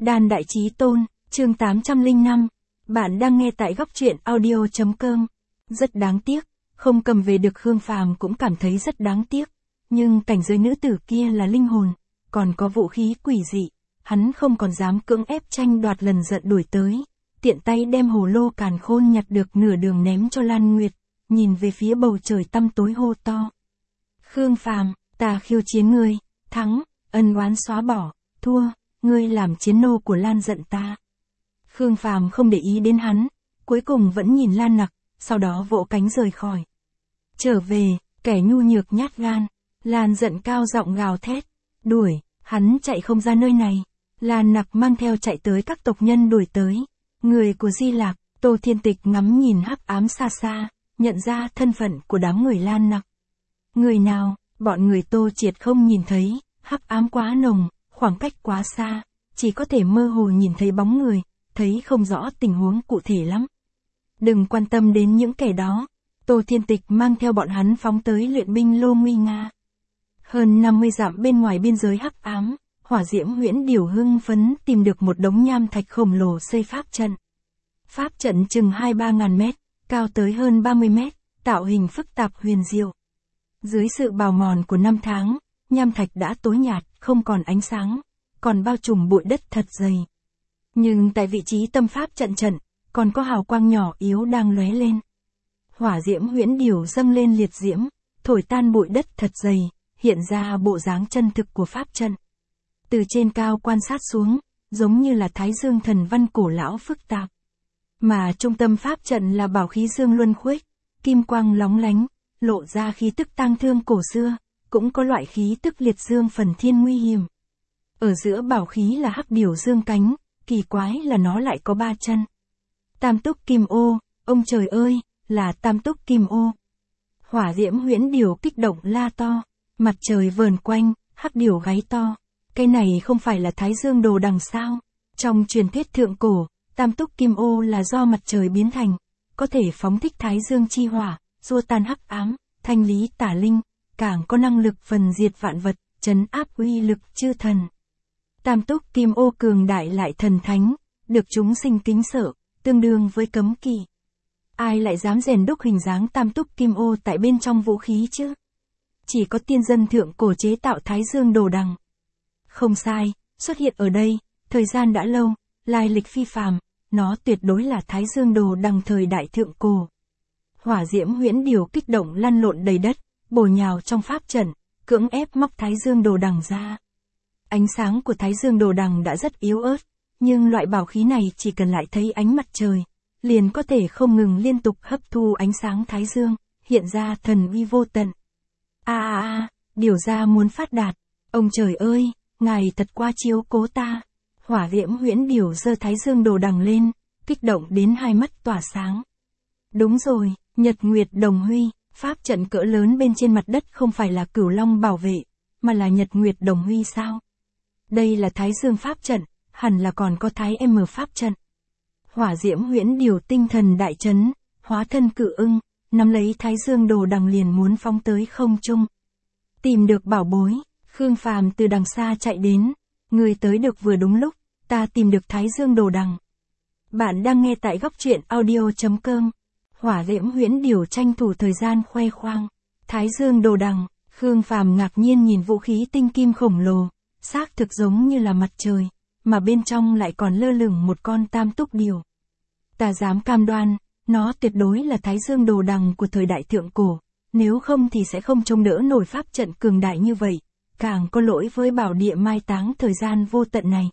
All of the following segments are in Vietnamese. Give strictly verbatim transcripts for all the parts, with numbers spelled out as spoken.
Đan Đại Chí Tôn, chương tám trăm lẻ năm. Bạn đang nghe tại góc truyện audio chấm com. Rất đáng tiếc, không cầm về được Khương Phàm cũng cảm thấy rất đáng tiếc. Nhưng cảnh giới nữ tử kia là linh hồn, còn có vũ khí quỷ dị. Hắn không còn dám cưỡng ép tranh đoạt lần giận đuổi tới. Tiện tay đem hồ lô càn khôn nhặt được nửa đường ném cho Lan Nguyệt, nhìn về phía bầu trời tăm tối hô to. Khương Phàm, ta khiêu chiến ngươi, thắng, ân oán xóa bỏ, thua, ngươi làm chiến nô của Lan giận ta. Khương Phàm không để ý đến hắn, cuối cùng vẫn nhìn Lan Nặc, sau đó vỗ cánh rời khỏi. Trở về, kẻ nhu nhược nhát gan, Lan giận cao giọng gào thét, đuổi, hắn chạy không ra nơi này. Lan Nặc mang theo chạy tới các tộc nhân đuổi tới. Người của Di Lạc, Tô Thiên Tịch ngắm nhìn hắc ám xa xa, nhận ra thân phận của đám người Lan Nặc. Người nào, bọn người Tô Triệt không nhìn thấy, hắc ám quá nồng, khoảng cách quá xa, chỉ có thể mơ hồ nhìn thấy bóng người, thấy không rõ tình huống cụ thể lắm. Đừng quan tâm đến những kẻ đó, Tô Thiên Tịch mang theo bọn hắn phóng tới luyện binh lô nguy nga. Hơn năm mươi dặm bên ngoài biên giới hắc ám, Hỏa Diễm Huyễn Điểu hưng phấn tìm được một đống nham thạch khổng lồ xây pháp trận. Pháp trận chừng hai ba ngàn mét, cao tới hơn ba mươi mét, tạo hình phức tạp huyền diệu. Dưới sự bào mòn của năm tháng, nham thạch đã tối nhạt, không còn ánh sáng, còn bao trùm bụi đất thật dày. Nhưng tại vị trí tâm pháp trận trận, còn có hào quang nhỏ yếu đang lóe lên. Hỏa Diễm Huyễn Điểu dâng lên liệt diễm, thổi tan bụi đất thật dày, hiện ra bộ dáng chân thực của pháp trận. Từ trên cao quan sát xuống, giống như là Thái Dương thần văn cổ lão phức tạp. Mà trung tâm pháp trận là bảo khí dương luân khuếch, kim quang lóng lánh, lộ ra khí tức tang thương cổ xưa, cũng có loại khí tức liệt dương phần thiên nguy hiểm. Ở giữa bảo khí là hắc điểu dương cánh, kỳ quái là nó lại có ba chân. Tam túc kim ô, ông trời ơi, là tam túc kim ô. Hỏa Diễm Huyễn Điểu kích động la to, mặt trời vờn quanh, hắc điểu gáy to. Cái này không phải là Thái Dương đồ đằng sao? Trong truyền thuyết thượng cổ, tam túc kim ô là do mặt trời biến thành, có thể phóng thích Thái Dương chi hỏa, xua tan hắc ám, thanh lý tà linh, càng có năng lực phần diệt vạn vật, trấn áp uy lực chư thần. Tam túc kim ô cường đại lại thần thánh, được chúng sinh kính sợ, tương đương với cấm kỵ. Ai lại dám rèn đúc hình dáng tam túc kim ô tại bên trong vũ khí chứ? Chỉ có tiên dân thượng cổ chế tạo Thái Dương đồ đằng. Không sai, xuất hiện ở đây, thời gian đã lâu, lai lịch phi phàm, nó tuyệt đối là Thái Dương đồ đằng thời đại thượng cổ. Hỏa Diễm Huyễn Điểu kích động lăn lộn đầy đất, bổ nhào trong pháp trận, cưỡng ép móc Thái Dương đồ đằng ra. Ánh sáng của Thái Dương đồ đằng đã rất yếu ớt, nhưng loại bảo khí này chỉ cần lại thấy ánh mặt trời, liền có thể không ngừng liên tục hấp thu ánh sáng Thái Dương, hiện ra thần uy vô tận. A a a, điều ra muốn phát đạt, ông trời ơi, ngài thật qua chiếu cố ta. Hỏa Diễm Huyễn Điểu giơ Thái Dương đồ đằng lên, kích động đến hai mắt tỏa sáng. Đúng rồi, Nhật Nguyệt Đồng Huy, pháp trận cỡ lớn bên trên mặt đất không phải là Cửu Long bảo vệ, mà là Nhật Nguyệt Đồng Huy sao? Đây là Thái Dương pháp trận, hẳn là còn có Thái M pháp trận. Hỏa Diễm Huyễn Điểu tinh thần đại chấn, hóa thân cự ưng, nắm lấy Thái Dương đồ đằng liền muốn phóng tới không trung. Tìm được bảo bối, Khương Phàm từ đằng xa chạy đến, người tới được vừa đúng lúc, ta tìm được Thái Dương đồ đằng. Bạn đang nghe tại góc truyện audio chấm com. Hỏa Diễm Huyễn Điểu tranh thủ thời gian khoe khoang. Thái Dương đồ đằng, Khương Phàm ngạc nhiên nhìn vũ khí tinh kim khổng lồ, xác thực giống như là mặt trời, mà bên trong lại còn lơ lửng một con tam túc điểu. Ta dám cam đoan, nó tuyệt đối là Thái Dương đồ đằng của thời đại thượng cổ, nếu không thì sẽ không chống đỡ nổi pháp trận cường đại như vậy, càng có lỗi với bảo địa mai táng thời gian vô tận này.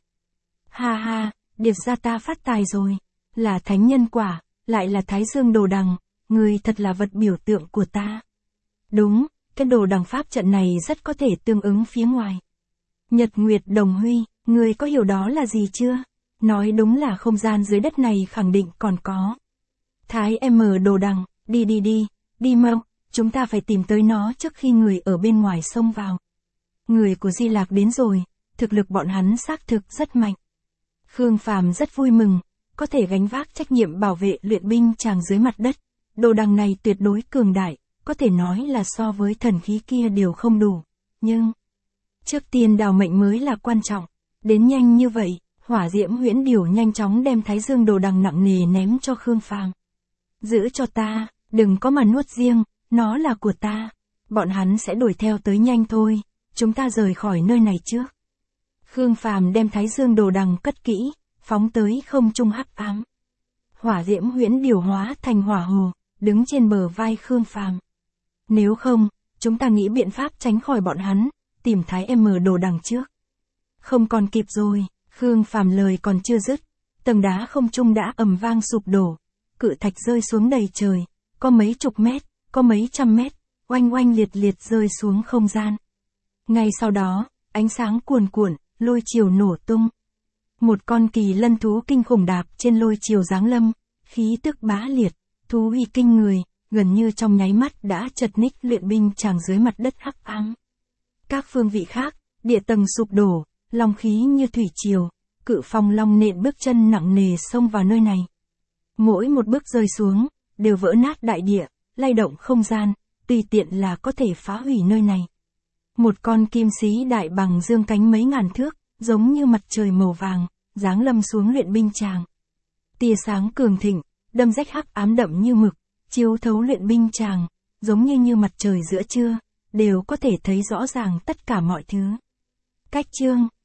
Ha ha, điệp ra ta phát tài rồi, là thánh nhân quả, lại là Thái Dương đồ đằng, người thật là vật biểu tượng của ta. Đúng, cái đồ đằng pháp trận này rất có thể tương ứng phía ngoài. Nhật Nguyệt Đồng Huy, người có hiểu đó là gì chưa? Nói đúng là không gian dưới đất này khẳng định còn có. Thái M đồ đằng, đi đi đi, đi mau, chúng ta phải tìm tới nó trước khi người ở bên ngoài xông vào. Người của Di Lạc đến rồi, thực lực bọn hắn xác thực rất mạnh. Khương Phàm rất vui mừng, có thể gánh vác trách nhiệm bảo vệ luyện binh tràng dưới mặt đất. Đồ đằng này tuyệt đối cường đại, có thể nói là so với thần khí kia đều không đủ. Nhưng, trước tiên đào mệnh mới là quan trọng. Đến nhanh như vậy, Hỏa diễm huyễn điểu nhanh chóng đem thái dương đồ đằng nặng nề ném cho Khương Phàm. Giữ cho ta, đừng có mà nuốt riêng, nó là của ta. Bọn hắn sẽ đuổi theo tới nhanh thôi, chúng ta rời khỏi nơi này trước. Khương Phàm đem thái dương đồ đằng cất kỹ, phóng tới không trung hắc ám. Hỏa diễm huyễn điểu hóa thành hỏa hồ, đứng trên bờ vai Khương Phàm. Nếu không, chúng ta nghĩ biện pháp tránh khỏi bọn hắn, tìm thái em đồ đằng trước. Không còn kịp rồi, Khương Phàm lời còn chưa dứt, tầng đá không trung đã ầm vang sụp đổ, cự thạch rơi xuống đầy trời, có mấy chục mét, có mấy trăm mét, oanh oanh liệt liệt rơi xuống không gian. Ngay sau đó, ánh sáng cuồn cuộn, lôi chiều nổ tung. Một con kỳ lân thú kinh khủng đạp trên lôi chiều giáng lâm, khí tức bá liệt, thú uy kinh người, gần như trong nháy mắt đã chật ních luyện binh chàng dưới mặt đất hắc ám. Các phương vị khác, địa tầng sụp đổ, long khí như thủy triều, cự phong long nện bước chân nặng nề xông vào nơi này. Mỗi một bước rơi xuống, đều vỡ nát đại địa, lay động không gian, tùy tiện là có thể phá hủy nơi này. Một con kim sĩ đại bằng dương cánh mấy ngàn thước, giống như mặt trời màu vàng, giáng lâm xuống luyện binh tràng. Tia sáng cường thịnh, đâm rách hắc ám đậm như mực, chiếu thấu luyện binh tràng, giống như như mặt trời giữa trưa, đều có thể thấy rõ ràng tất cả mọi thứ. Cách chương